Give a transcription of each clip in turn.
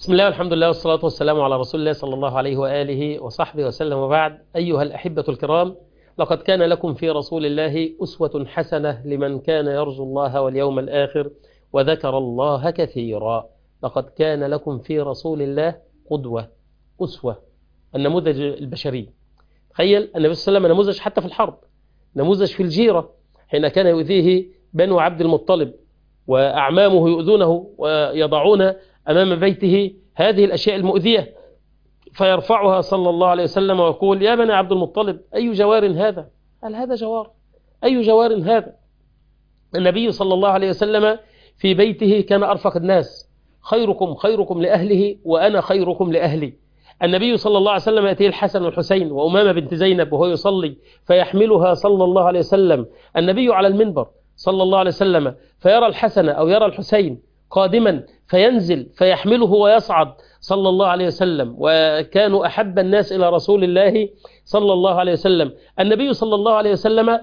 بسم الله والحمد لله والصلاة والسلام على رسول الله صلى الله عليه وآله وصحبه وسلم، وبعد. أيها الأحبة الكرام، لقد كان لكم في رسول الله أسوة حسنة لمن كان يرجو الله واليوم الآخر وذكر الله كثيرا. لقد كان لكم في رسول الله قدوة، أسوة، النموذج البشري. تخيل النبي صلى الله عليه وسلم نموذج حتى في الحرب، نموذج في الجيرة حين كان يؤذيه بنو عبد المطلب وأعمامه يؤذونه ويضعون أمام بيته هذه الأشياء المؤذية، فيرفعها صلى الله عليه وسلم ويقول: يا بني عبد المطلب، أي جوار هذا؟ هل هذا جوار؟ أي جوار هذا؟ النبي صلى الله عليه وسلم في بيته كان أرفق الناس، خيركم خيركم لأهله وأنا خيركم لأهلي. النبي صلى الله عليه وسلم يأتيه الحسن والحسين وأمامة بنت زينب وهو يصلي فيحملها صلى الله عليه وسلم النبي على المنبر صلى الله عليه وسلم، فيرى الحسن أو يرى الحسين قادما فينزل فيحمله ويصعد صلى الله عليه وسلم. وكانوا أحب الناس إلى رسول الله صلى الله عليه وسلم. النبي صلى الله عليه وسلم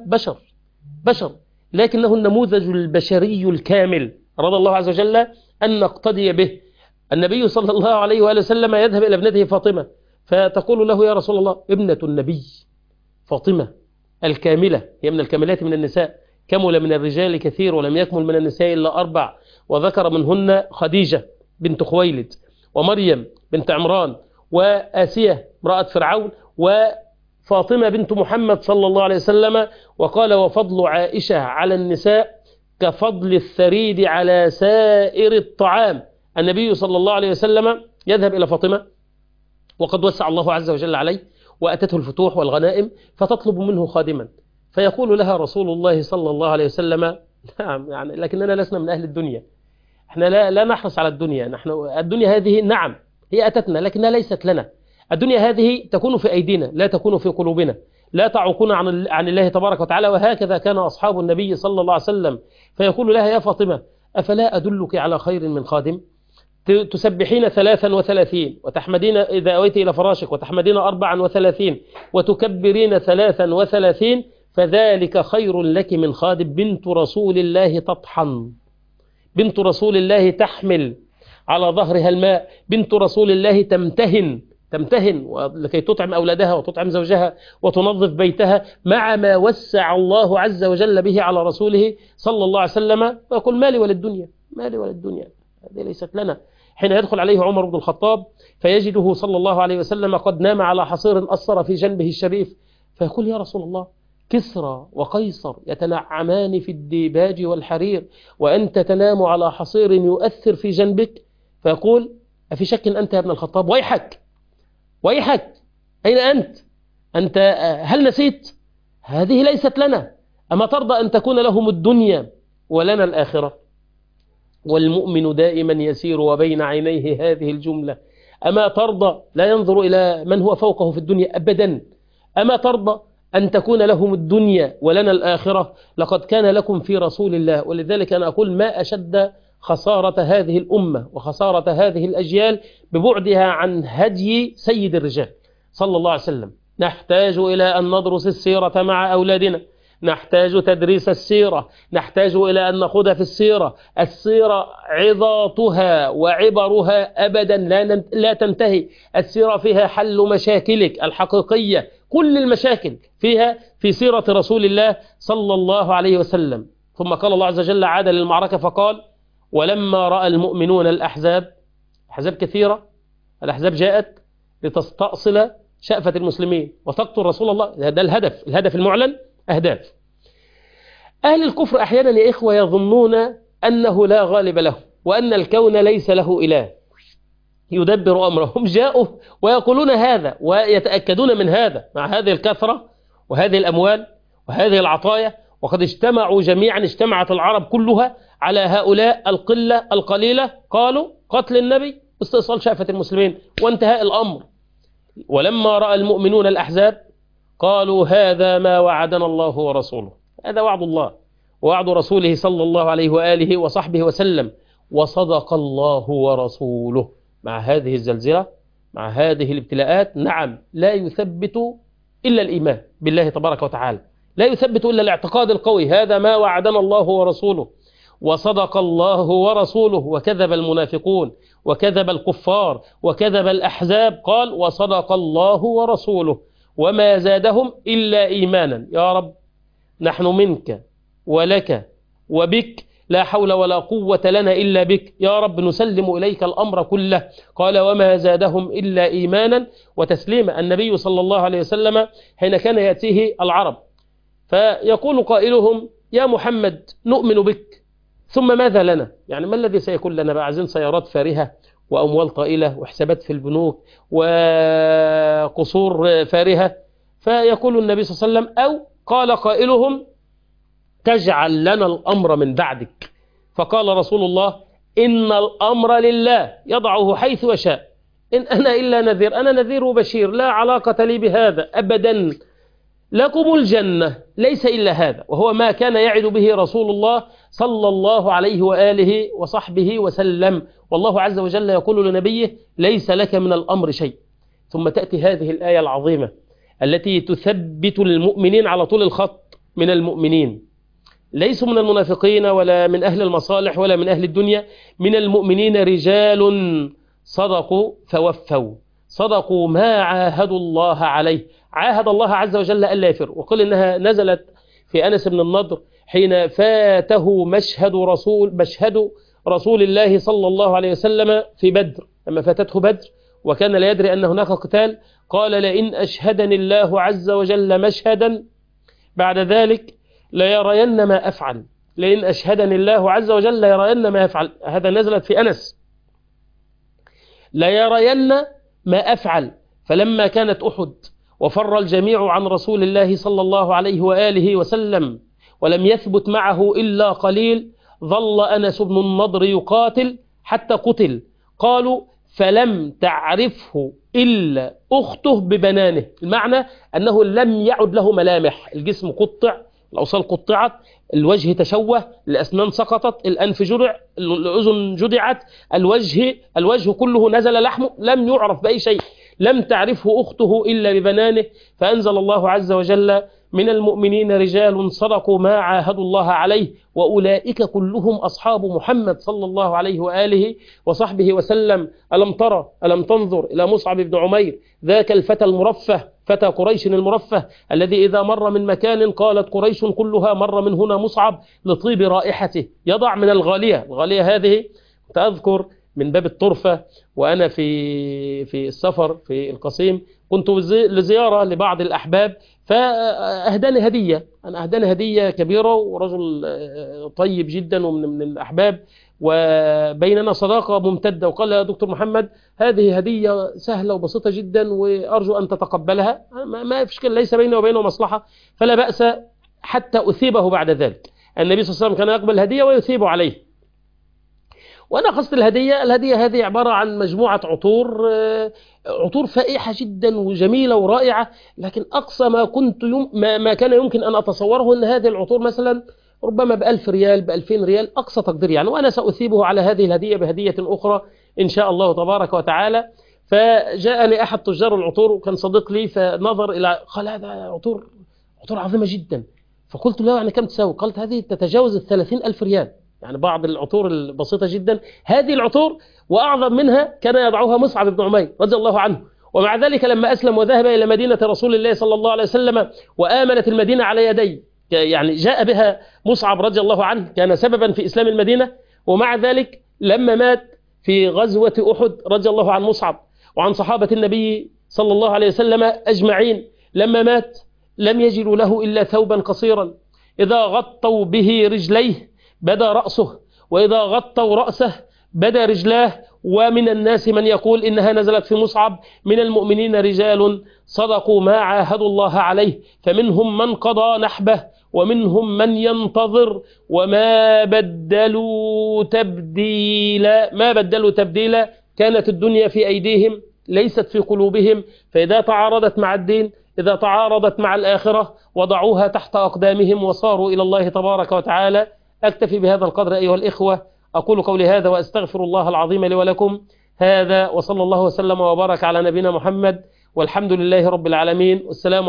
بشر لكنه النموذج البشري الكامل، أراد الله عز وجل أن نقتدي به. النبي صلى الله عليه وآله وسلم يذهب إلى ابنته فاطمة فتقول له: يا رسول الله، ابنة النبي فاطمة الكاملة، هي من الكاملات من النساء، كمل من الرجال كثير ولم يكمل من النساء إلا 4، وذكر منهن خديجة بنت خويلد، ومريم بنت عمران، وآسية امرأة فرعون، وفاطمة بنت محمد صلى الله عليه وسلم. وقال: وفضل عائشة على النساء كفضل الثريد على سائر الطعام. النبي صلى الله عليه وسلم يذهب إلى فاطمة وقد وسع الله عز وجل عليه وأتته الفتوح والغنائم، فتطلب منه خادما، فيقول لها رسول الله صلى الله عليه وسلم: نعم، يعني لكننا لسنا من أهل الدنيا، احنا لا نحرص على الدنيا، نحن الدنيا هذه نعم هي أتتنا لكنها ليست لنا. الدنيا هذه تكون في أيدينا لا تكون في قلوبنا، لا تعوقنا عن الله تبارك وتعالى. وهكذا كان أصحاب النبي صلى الله عليه وسلم. فيقول لها: يا فاطمة، أفلا أدلك على خير من خادم؟ تسبحين 33 وتحمدين إذا أويت إلى فراشك، وتحمدين 34 وتكبرين 33، فذلك خير لك من خادم. بنت رسول الله تطحن، بنت رسول الله تحمل على ظهرها الماء، بنت رسول الله تمتهن لكي تطعم أولادها وتطعم زوجها وتنظف بيتها، مع ما وسع الله عز وجل به على رسوله صلى الله عليه وسلم. ويقول: مالي وللدنيا، مالي وللدنيا، هذه ليست لنا. حين يدخل عليه عمر بن الخطاب فيجده صلى الله عليه وسلم قد نام على حصير أثر في جنبه الشريف، فيقول: يا رسول الله، كسرى وقيصر يتنعمان في الديباج والحرير، وأنت تنام على حصير يؤثر في جنبك. فيقول: أفي شك أنت يا ابن الخطاب؟ ويحك، أين أنت هل نسيت؟ هذه ليست لنا. أما ترضى أن تكون لهم الدنيا ولنا الآخرة؟ والمؤمن دائما يسير وبين عينيه هذه الجملة: أما ترضى؟ لا ينظر إلى من هو فوقه في الدنيا أبدا. أما ترضى أن تكون لهم الدنيا ولنا الآخرة؟ لقد كان لكم في رسول الله. ولذلك أنا أقول: ما أشد خسارة هذه الأمة وخسارة هذه الأجيال ببعدها عن هدي سيد الرجال صلى الله عليه وسلم. نحتاج إلى أن ندرس السيرة مع أولادنا، نحتاج تدريس السيرة، نحتاج إلى أن نخوض في السيرة عظاتها وعبرها أبدا لا تنتهي. السيرة فيها حل مشاكلك الحقيقية، كل المشاكل فيها في سيرة رسول الله صلى الله عليه وسلم. ثم قال الله عز وجل: عاد للمعركة فقال: ولما رأى المؤمنون الأحزاب، أحزاب كثيرة، الأحزاب جاءت لتستأصل شأفة المسلمين وتقتل رسول الله. ده الهدف المعلن. أهداف أهل الكفر أحيانا يا إخوة يظنون أنه لا غالب له، وأن الكون ليس له إله يدبر أمرهم. جاءوا ويقولون هذا ويتأكدون من هذا مع هذه الكثرة وهذه الأموال وهذه العطايا، وقد اجتمعوا جميعا، اجتمعت العرب كلها على هؤلاء القلة القليلة، قالوا: قتل النبي، استئصال شأفة المسلمين، وانتهاء الأمر. ولما رأى المؤمنون الأحزاب قالوا: هذا ما وعدنا الله ورسوله. هذا وعد الله ووعد رسوله صلى الله عليه وآله وصحبه وسلم، وصدق الله ورسوله. مع هذه الزلزلة، مع هذه الابتلاءات، نعم، لا يثبت إلا الإيمان بالله تبارك وتعالى، لا يثبت إلا الاعتقاد القوي. هذا ما وعدنا الله ورسوله، وصدق الله ورسوله، وكذب المنافقون وكذب الكفار وكذب الأحزاب، قال وصدق الله ورسوله وما زادهم إلا إيمانا. يا رب نحن منك ولك وبك، لا حول ولا قوة لنا إلا بك، يا رب نسلم إليك الأمر كله. قال وما زادهم إلا إيمانا وتسليما. النبي صلى الله عليه وسلم حين كان يأتيه العرب فيقول قائلهم يا محمد نؤمن بك ثم ماذا لنا؟ يعني ما الذي سيكون لنا بقى؟ عايزين سيارات فارهة وأموال طائلة وحسابات في البنوك وقصور فارهة. فيقول النبي صلى الله عليه وسلم أو قال قائلهم تجعل لنا الأمر من بعدك. فقال رسول الله إن الأمر لله يضعه حيث يشاء، إن أنا إلا نذير، أنا نذير وبشير، لا علاقة لي بهذا أبدا، لكم الجنة ليس إلا هذا. وهو ما كان يعد به رسول الله صلى الله عليه وآله وصحبه وسلم. والله عز وجل يقول لنبيه ليس لك من الأمر شيء. ثم تأتي هذه الآية العظيمة التي تثبت المؤمنين على طول الخط من المؤمنين، ليسوا من المنافقين ولا من أهل المصالح ولا من أهل الدنيا، من المؤمنين رجال صدقوا فوفوا، صدقوا ما عاهدوا الله عليه. عاهد الله عز وجل ألا يفر، وقل إنها نزلت في أنس بن النضر حين فاته مشهد رسول الله صلى الله عليه وسلم في بدر، لما فاتته بدر وكان لا يدري أن هناك قتال، قال لئن أشهدني الله عز وجل مشهدا بعد ذلك ليرين ما أفعل، لئن أشهدني الله عز وجل ليرين ما أفعل. هذا نزلت في أنس، ليرين ما أفعل. فلما كانت أحد وفر الجميع عن رسول الله صلى الله عليه وآله وسلم ولم يثبت معه إلا قليل، ظل أنس بن النضر يقاتل حتى قتل. قالوا فلم تعرفه إلا أخته ببنانه، المعنى أنه لم يعد له ملامح، الجسم قطع، الأوصال قطعت، الوجه تشوه، الأسنان سقطت، الأنف جرع، الأذن جدعت، الوجه كله نزل لحمه، لم يعرف بأي شيء، لم تعرفه أخته إلا ببنانه. فأنزل الله عز وجل من المؤمنين رجال صدقوا ما عاهدوا الله عليه وأولئك كلهم أصحاب محمد صلى الله عليه وآله وصحبه وسلم. ألم تنظر إلى مصعب بن عمير ذاك الفتى المرفه، فتى قريش المرفه الذي إذا مر من مكان قالت قريش كلها مر من هنا مصعب لطيب رائحته، يضع من الغالية هذه. تذكر من باب الطرفة وأنا في السفر في القصيم كنت لزيارة لبعض الأحباب، فأهداني هدية، أنا أهداني هدية كبيرة، ورجل طيب جدا ومن الأحباب وبيننا صداقة ممتدة، وقال يا دكتور محمد هذه هدية سهلة وبسيطة جدا وأرجو أن تتقبلها، ما في شيء، ليس بيني وبينه مصلحة فلا بأس، حتى أثيبه بعد ذلك. النبي صلى الله عليه وسلم كان يقبل الهدية ويثيب عليه. وأنا قصد الهدية هذه عبارة عن مجموعة عطور فائحة جدا وجميلة ورائعة، لكن أقصى ما كان يمكن أن أتصوره أن هذه العطور مثلا ربما ب1000 ريال ب2000 ريال أقصى تقدير يعني، وأنا سأثيبه على هذه الهدية بهدية أخرى إن شاء الله تبارك وتعالى. فجاءني أحد تجار العطور وكان صديق لي، فنظر إلى قال هذا عطور عظيمة جدا. فقلت له يعني كم تساوي؟ قالت هذه تتجاوز 30,000 ريال، يعني بعض العطور البسيطة جدا. هذه العطور وأعظم منها كان يضعها مصعب بن عمير رضي الله عنه، ومع ذلك لما أسلم وذهب إلى مدينة رسول الله صلى الله عليه وسلم وآمنت المدينة على يديه، يعني جاء بها مصعب رضي الله عنه، كان سببا في إسلام المدينة. ومع ذلك لما مات في غزوة أحد رضي الله عن مصعب وعن صحابة النبي صلى الله عليه وسلم أجمعين، لما مات لم يجدوا له إلا ثوبا قصيرا إذا غطوا به رجليه بدا رأسه، وإذا غطوا رأسه بدا رجلاه. ومن الناس من يقول إنها نزلت في مصعب من المؤمنين رجال صدقوا ما عاهدوا الله عليه، فمنهم من قضى نحبه ومنهم من ينتظر وما بدلوا تبديلا. كانت الدنيا في أيديهم ليست في قلوبهم، فإذا تعارضت مع الدين، إذا تعارضت مع الآخرة وضعوها تحت أقدامهم وصاروا إلى الله تبارك وتعالى. أكتفي بهذا القدر أيها الإخوة، أقول قولي هذا وأستغفر الله العظيم لي ولكم. هذا وصلى الله وسلم وبارك على نبينا محمد، والحمد لله رب العالمين، والسلام